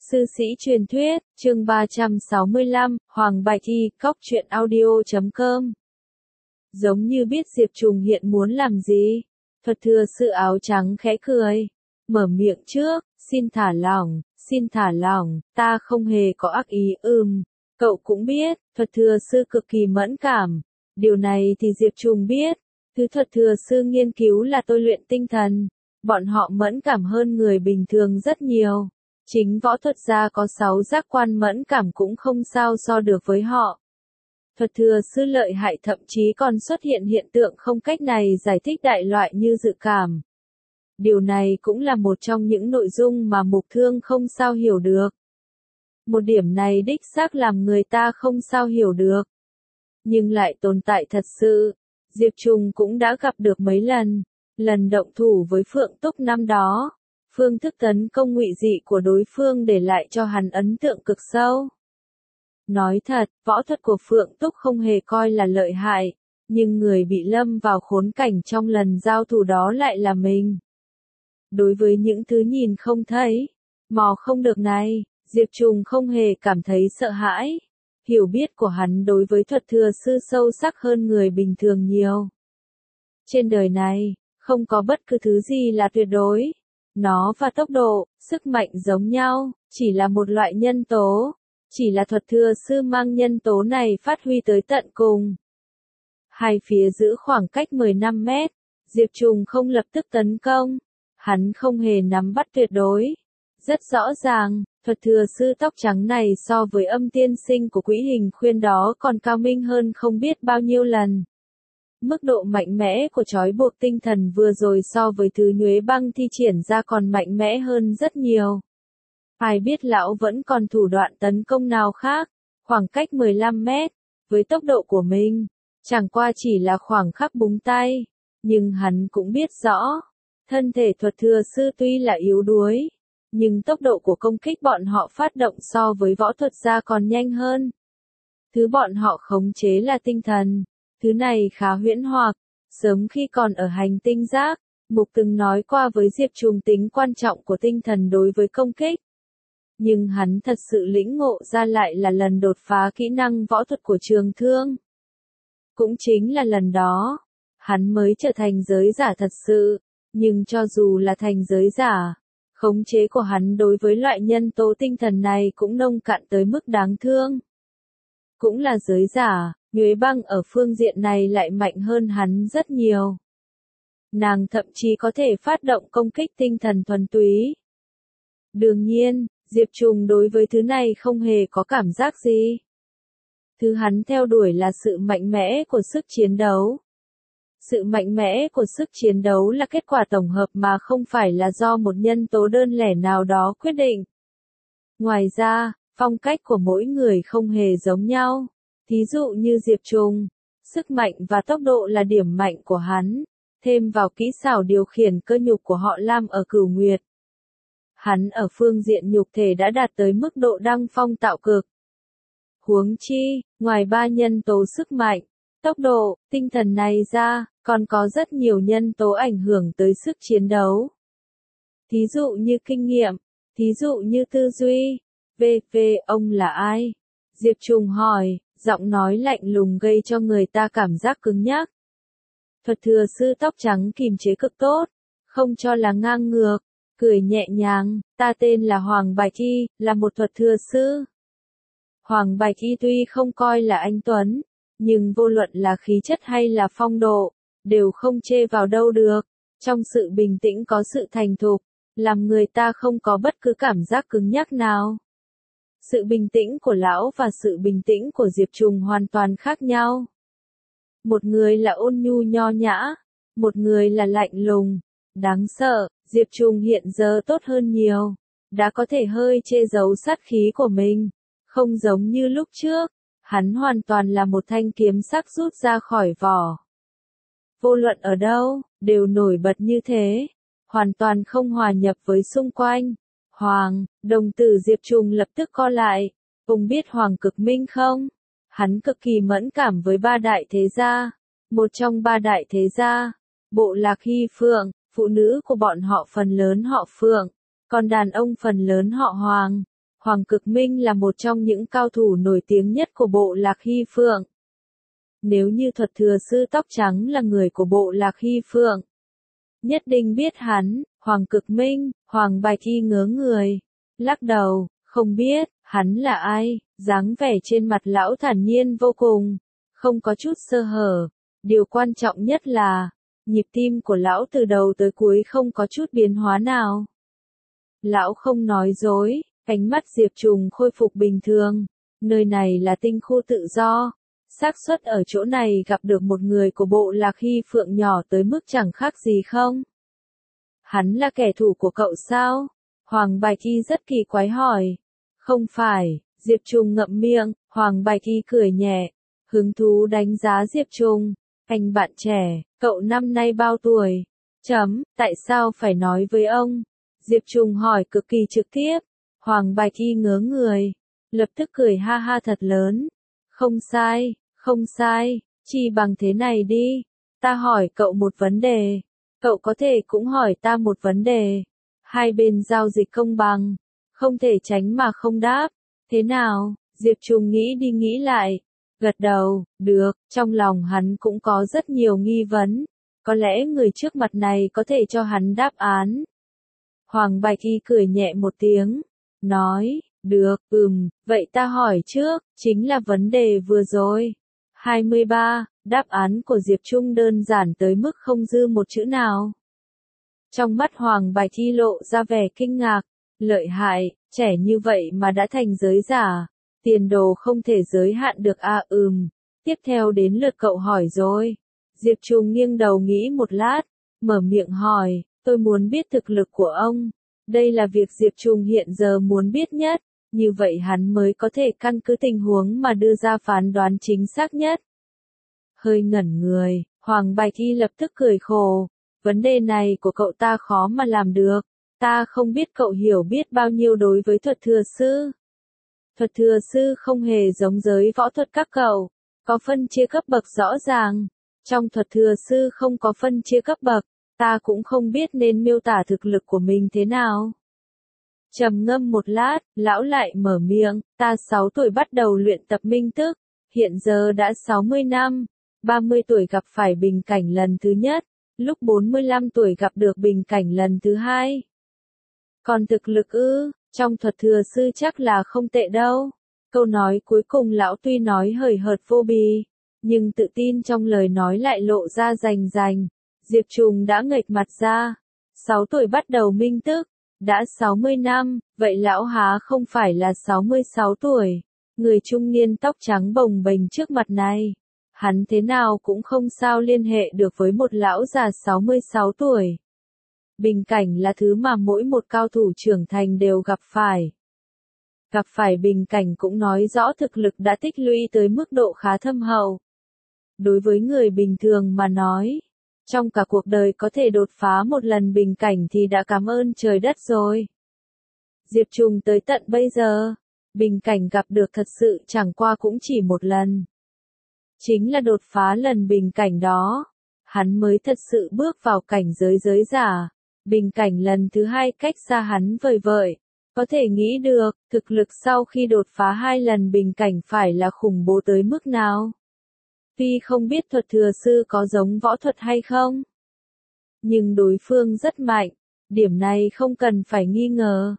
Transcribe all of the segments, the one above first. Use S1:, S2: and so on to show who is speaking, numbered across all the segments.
S1: Sư sĩ truyền thuyết, chương 365, Hoàng Bạch Y, Cóc truyện audio.com. Giống như biết Diệp Trùng hiện muốn làm gì, Thuật Thừa Sư áo trắng khẽ cười, mở miệng trước, xin thả lỏng, ta không hề có ác ý. Cậu cũng biết, Thuật Thừa Sư cực kỳ mẫn cảm, điều này thì Diệp Trùng biết, thứ Thuật Thừa Sư nghiên cứu là tôi luyện tinh thần, bọn họ mẫn cảm hơn người bình thường rất nhiều. Chính võ thuật gia có 6 giác quan mẫn cảm cũng không sao so được với họ. Thuật Thừa Sư lợi hại thậm chí còn xuất hiện hiện tượng không cách này giải thích đại loại như dự cảm. Điều này cũng là một trong những nội dung mà Mục Thương không sao hiểu được. Một điểm này đích xác làm người ta không sao hiểu được. Nhưng lại tồn tại thật sự. Diệp Trùng cũng đã gặp được mấy lần. Lần động thủ với Phượng Túc năm đó. Phương thức tấn công ngụy dị của đối phương để lại cho hắn ấn tượng cực sâu. Nói thật, võ thuật của Phượng Túc không hề coi là lợi hại, nhưng người bị lâm vào khốn cảnh trong lần giao thủ đó lại là mình. Đối với những thứ nhìn không thấy, mò không được này, Diệp Trùng không hề cảm thấy sợ hãi. Hiểu biết của hắn đối với Thuật Thừa Sư sâu sắc hơn người bình thường nhiều. Trên đời này, không có bất cứ thứ gì là tuyệt đối. Nó và tốc độ, sức mạnh giống nhau, chỉ là một loại nhân tố. Chỉ là Thuật Thừa Sư mang nhân tố này phát huy tới tận cùng. Hai phía giữ khoảng cách 15 mét, Diệp Trùng không lập tức tấn công. Hắn không hề nắm bắt tuyệt đối. Rất rõ ràng, Thuật Thừa Sư tóc trắng này so với Âm Tiên Sinh của Quỹ Hình Khuyên đó còn cao minh hơn không biết bao nhiêu lần. Mức độ mạnh mẽ của trói buộc tinh thần vừa rồi so với thứ Nhuế Băng thi triển ra còn mạnh mẽ hơn rất nhiều. Ai biết lão vẫn còn thủ đoạn tấn công nào khác, khoảng cách 15 mét, với tốc độ của mình, chẳng qua chỉ là khoảng khắc búng tay, nhưng hắn cũng biết rõ, thân thể Thuật Thừa Sư tuy là yếu đuối, nhưng tốc độ của công kích bọn họ phát động so với võ thuật gia còn nhanh hơn. Thứ bọn họ khống chế là tinh thần. Thứ này khá huyễn hoặc, sớm khi còn ở hành tinh giác, Mục từng nói qua với Diệp Trùng tính quan trọng của tinh thần đối với công kích. Nhưng hắn thật sự lĩnh ngộ ra lại là lần đột phá kỹ năng võ thuật của Trường Thương. Cũng chính là lần đó, hắn mới trở thành giới giả thật sự, nhưng cho dù là thành giới giả, khống chế của hắn đối với loại nhân tố tinh thần này cũng nông cạn tới mức đáng thương. Cũng là giới giả. Nhuế Băng ở phương diện này lại mạnh hơn hắn rất nhiều. Nàng thậm chí có thể phát động công kích tinh thần thuần túy. Đương nhiên, Diệp Trùng đối với thứ này không hề có cảm giác gì. Thứ hắn theo đuổi là sự mạnh mẽ của sức chiến đấu. Sự mạnh mẽ của sức chiến đấu là kết quả tổng hợp mà không phải là do một nhân tố đơn lẻ nào đó quyết định. Ngoài ra, phong cách của mỗi người không hề giống nhau. Thí dụ như Diệp Trùng, sức mạnh và tốc độ là điểm mạnh của hắn, thêm vào kỹ xảo điều khiển cơ nhục của họ Lam ở Cửu Nguyệt. Hắn ở phương diện nhục thể đã đạt tới mức độ đăng phong tạo cực. Huống chi, ngoài 3 nhân tố sức mạnh, tốc độ, tinh thần này ra, còn có rất nhiều nhân tố ảnh hưởng tới sức chiến đấu. Thí dụ như kinh nghiệm, thí dụ như tư duy. Ông là ai? Diệp Trùng hỏi. Giọng nói lạnh lùng gây cho người ta cảm giác cứng nhắc. Thuật Thừa Sư tóc trắng kìm chế cực tốt, không cho là ngang ngược, cười nhẹ nhàng, ta tên là Hoàng Bạch Y, là một Thuật Thừa Sư. Hoàng Bạch Y tuy không coi là anh tuấn, nhưng vô luận là khí chất hay là phong độ, đều không chê vào đâu được. Trong sự bình tĩnh có sự thành thục, làm người ta không có bất cứ cảm giác cứng nhắc nào. Sự bình tĩnh của lão và sự bình tĩnh của Diệp Trùng hoàn toàn khác nhau. Một người là ôn nhu nho nhã, một người là lạnh lùng, đáng sợ. Diệp Trùng hiện giờ tốt hơn nhiều, đã có thể hơi che giấu sát khí của mình, không giống như lúc trước, hắn hoàn toàn là một thanh kiếm sắc rút ra khỏi vỏ. Vô luận ở đâu, đều nổi bật như thế, hoàn toàn không hòa nhập với xung quanh. Hoàng, đồng tử Diệp Trùng lập tức co lại, ông biết Hoàng Cực Minh không? Hắn cực kỳ mẫn cảm với 3 đại thế gia, một trong 3 đại thế gia, bộ lạc Hy Phượng, phụ nữ của bọn họ phần lớn họ Phượng, còn đàn ông phần lớn họ Hoàng. Hoàng Cực Minh là một trong những cao thủ nổi tiếng nhất của bộ lạc Hy Phượng. Nếu như thuật thừa sư tóc trắng là người của bộ lạc Hy Phượng, nhất định biết hắn. Hoàng Cực Minh, Hoàng Bạch Hy ngớ người, lắc đầu, không biết, hắn là ai, dáng vẻ trên mặt lão thản nhiên vô cùng, không có chút sơ hở. Điều quan trọng nhất là, nhịp tim của lão từ đầu tới cuối không có chút biến hóa nào. Lão không nói dối, ánh mắt Diệp Trùng khôi phục bình thường, nơi này là tinh khu tự do. Xác suất ở chỗ này gặp được một người của bộ lạc Hy Phượng nhỏ tới mức chẳng khác gì không? Hắn là kẻ thù của cậu sao? Hoàng Bạch Hy rất kỳ quái hỏi. Không phải, Diệp Trùng ngậm miệng, Hoàng Bạch Hy cười nhẹ, hứng thú đánh giá Diệp Trùng. Anh bạn trẻ, cậu năm nay bao tuổi? Tại sao phải nói với ông? Diệp Trùng hỏi cực kỳ trực tiếp. Hoàng Bạch Hy ngớ người, lập tức cười ha ha thật lớn. Không sai, chỉ bằng thế này đi. Ta hỏi cậu một vấn đề. Cậu có thể cũng hỏi ta một vấn đề. Hai bên giao dịch công bằng. Không thể tránh mà không đáp. Thế nào? Diệp Trùng nghĩ đi nghĩ lại. Gật đầu, được, trong lòng hắn cũng có rất nhiều nghi vấn. Có lẽ người trước mặt này có thể cho hắn đáp án. Hoàng Bạch Hy cười nhẹ một tiếng. Nói, được, vậy ta hỏi trước, chính là vấn đề vừa rồi. 23, đáp án của Diệp Trung đơn giản tới mức không dư một chữ nào. Trong mắt Hoàng Bạch Hy lộ ra vẻ kinh ngạc, lợi hại, trẻ như vậy mà đã thành giới giả, tiền đồ không thể giới hạn được à. Tiếp theo đến lượt cậu hỏi rồi. Diệp Trung nghiêng đầu nghĩ một lát, mở miệng hỏi, tôi muốn biết thực lực của ông. Đây là việc Diệp Trung hiện giờ muốn biết nhất, như vậy hắn mới có thể căn cứ tình huống mà đưa ra phán đoán chính xác nhất. Hơi ngẩn người, Hoàng Bạch Hy lập tức cười khổ, vấn đề này của cậu ta khó mà làm được, ta không biết cậu hiểu biết bao nhiêu đối với thuật thừa sư. Thuật thừa sư không hề giống giới võ thuật các cậu, có phân chia cấp bậc rõ ràng, trong thuật thừa sư không có phân chia cấp bậc. Ta cũng không biết nên miêu tả thực lực của mình thế nào. Trầm ngâm một lát, lão lại mở miệng, ta 6 tuổi bắt đầu luyện tập minh tức, hiện giờ đã 60 năm, 30 tuổi gặp phải bình cảnh lần thứ nhất, lúc 45 tuổi gặp được bình cảnh lần thứ hai. Còn thực lực trong thuật thừa sư chắc là không tệ đâu. Câu nói cuối cùng lão tuy nói hời hợt vô bì, nhưng tự tin trong lời nói lại lộ ra rành rành. Diệp Trùng đã nghệch mặt ra. 6 tuổi bắt đầu minh tức, đã 60 năm, vậy lão há không phải là 66 tuổi. Người trung niên tóc trắng bồng bềnh trước mặt này. Hắn thế nào cũng không sao liên hệ được với một lão già 66 tuổi. Bình cảnh là thứ mà mỗi một cao thủ trưởng thành đều gặp phải. Gặp phải bình cảnh cũng nói rõ thực lực đã tích lũy tới mức độ khá thâm hậu. Đối với người bình thường mà nói, trong cả cuộc đời có thể đột phá một lần bình cảnh thì đã cảm ơn trời đất rồi. Diệp Trùng tới tận bây giờ, bình cảnh gặp được thật sự chẳng qua cũng chỉ một lần. Chính là đột phá lần bình cảnh đó, hắn mới thật sự bước vào cảnh giới giới giả. Bình cảnh lần thứ hai cách xa hắn vời vợi, có thể nghĩ được, thực lực sau khi đột phá 2 lần bình cảnh phải là khủng bố tới mức nào. Tuy không biết thuật thừa sư có giống võ thuật hay không, nhưng đối phương rất mạnh, điểm này không cần phải nghi ngờ.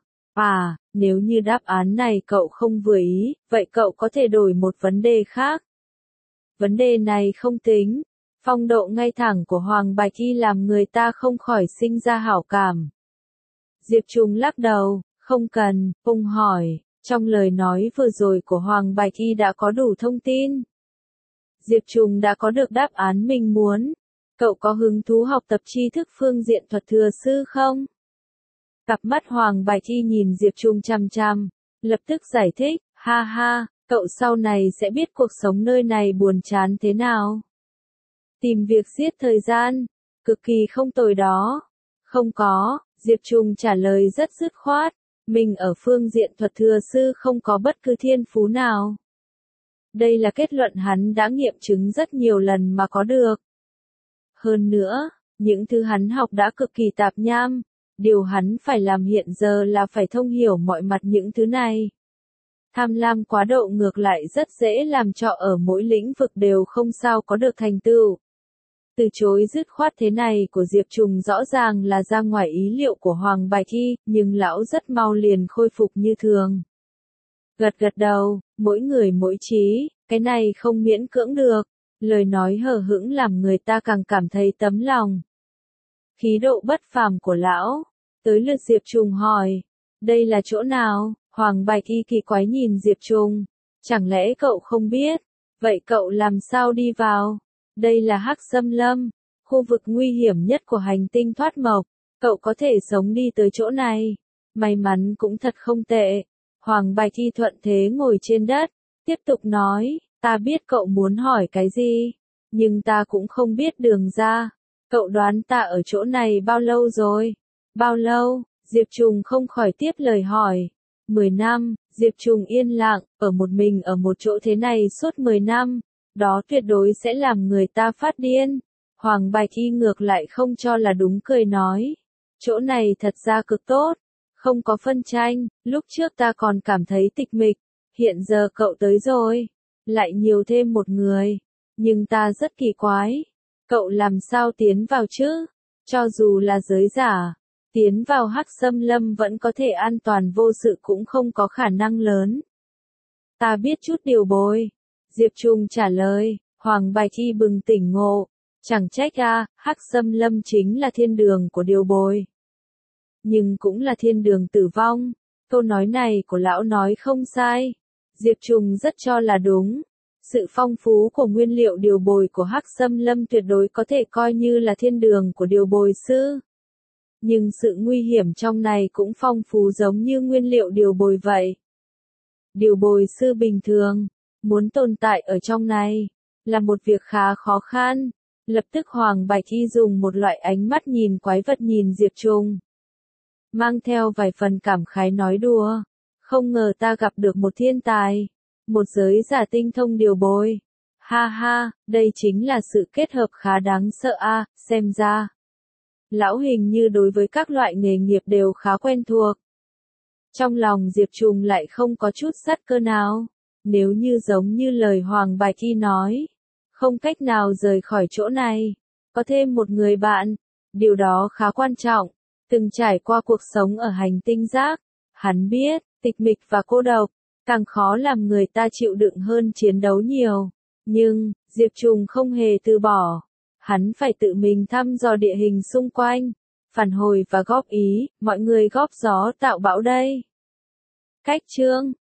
S1: Nếu như đáp án này cậu không vừa ý, vậy cậu có thể đổi một vấn đề khác. Vấn đề này không tính. Phong độ ngay thẳng của Hoàng Bạch Hy làm người ta không khỏi sinh ra hảo cảm. Diệp Trùng lắc đầu, không cần, ông hỏi, trong lời nói vừa rồi của Hoàng Bạch Hy đã có đủ thông tin. Diệp Trùng đã có được đáp án mình muốn. Cậu có hứng thú học tập tri thức phương diện thuật thừa sư không? Cặp mắt Hoàng Bạch Hy nhìn Diệp Trùng chằm chằm, lập tức giải thích, ha ha, cậu sau này sẽ biết cuộc sống nơi này buồn chán thế nào. Tìm việc giết thời gian, cực kỳ không tồi đó. Không có, Diệp Trùng trả lời rất dứt khoát, mình ở phương diện thuật thừa sư không có bất cứ thiên phú nào. Đây là kết luận hắn đã nghiệm chứng rất nhiều lần mà có được. Hơn nữa, những thứ hắn học đã cực kỳ tạp nham, Điều hắn phải làm hiện giờ là phải thông hiểu mọi mặt những thứ này. Tham lam quá độ ngược lại rất dễ làm cho ở mỗi lĩnh vực đều không sao có được thành tựu. Từ chối dứt khoát thế này của Diệp Trùng rõ ràng là ra ngoài ý liệu của Hoàng Bạch Thi, nhưng lão rất mau liền khôi phục như thường. Gật gật đầu, mỗi người mỗi trí, cái này không miễn cưỡng được, lời nói hờ hững làm người ta càng cảm thấy tấm lòng. Khí độ bất phàm của lão, tới lượt Diệp Trùng hỏi, đây là chỗ nào? Hoàng Bạch Y kỳ quái nhìn Diệp Trùng, chẳng lẽ cậu không biết, vậy cậu làm sao đi vào? Đây là Hắc Xâm Lâm, khu vực nguy hiểm nhất của hành tinh thoát mộc, cậu có thể sống đi tới chỗ này, may mắn cũng thật không tệ. Hoàng Bạch Y thuận thế ngồi trên đất, tiếp tục nói, ta biết cậu muốn hỏi cái gì, nhưng ta cũng không biết đường ra, cậu đoán ta ở chỗ này bao lâu rồi? Bao lâu? Diệp Trùng không khỏi tiếp lời hỏi. 10 năm, Diệp Trùng yên lặng, ở một mình ở một chỗ thế này suốt 10 năm, đó tuyệt đối sẽ làm người ta phát điên. Hoàng Bạch Y ngược lại không cho là đúng cười nói, chỗ này thật ra cực tốt, không có phân tranh, lúc trước ta còn cảm thấy tịch mịch, hiện giờ cậu tới rồi, lại nhiều thêm một người, nhưng ta rất kỳ quái, cậu làm sao tiến vào chứ? Cho dù là giới giả, tiến vào Hắc Xâm Lâm vẫn có thể an toàn vô sự cũng không có khả năng lớn. Ta biết chút điều bồi. Diệp Trùng trả lời, Hoàng Bạch Y bừng tỉnh ngộ, chẳng trách Hắc Xâm Lâm chính là thiên đường của điều bồi. Nhưng cũng là thiên đường tử vong, câu nói này của lão nói không sai. Diệp Trùng rất cho là đúng. Sự phong phú của nguyên liệu điều bồi của Hắc Xâm Lâm tuyệt đối có thể coi như là thiên đường của điều bồi sư. Nhưng sự nguy hiểm trong này cũng phong phú giống như nguyên liệu điều bồi vậy. Điều bồi sư bình thường, muốn tồn tại ở trong này, là một việc khá khó khăn. Lập tức Hoàng Bạch Y dùng một loại ánh mắt nhìn quái vật nhìn Diệp Trùng, mang theo vài phần cảm khái nói đùa, không ngờ ta gặp được một thiên tài, một giới giả tinh thông điều bồi. Ha ha, đây chính là sự kết hợp khá đáng sợ xem ra. Lão hình như đối với các loại nghề nghiệp đều khá quen thuộc. Trong lòng Diệp Trùng lại không có chút sát cơ nào, nếu như giống như lời Hoàng Bạch Y nói, không cách nào rời khỏi chỗ này, có thêm một người bạn, điều đó khá quan trọng. Từng trải qua cuộc sống ở hành tinh rác, hắn biết, tịch mịch và cô độc, càng khó làm người ta chịu đựng hơn chiến đấu nhiều. Nhưng, Diệp Trùng không hề từ bỏ. Hắn phải tự mình thăm dò địa hình xung quanh, phản hồi và góp ý, mọi người góp gió tạo bão đây. Cách chương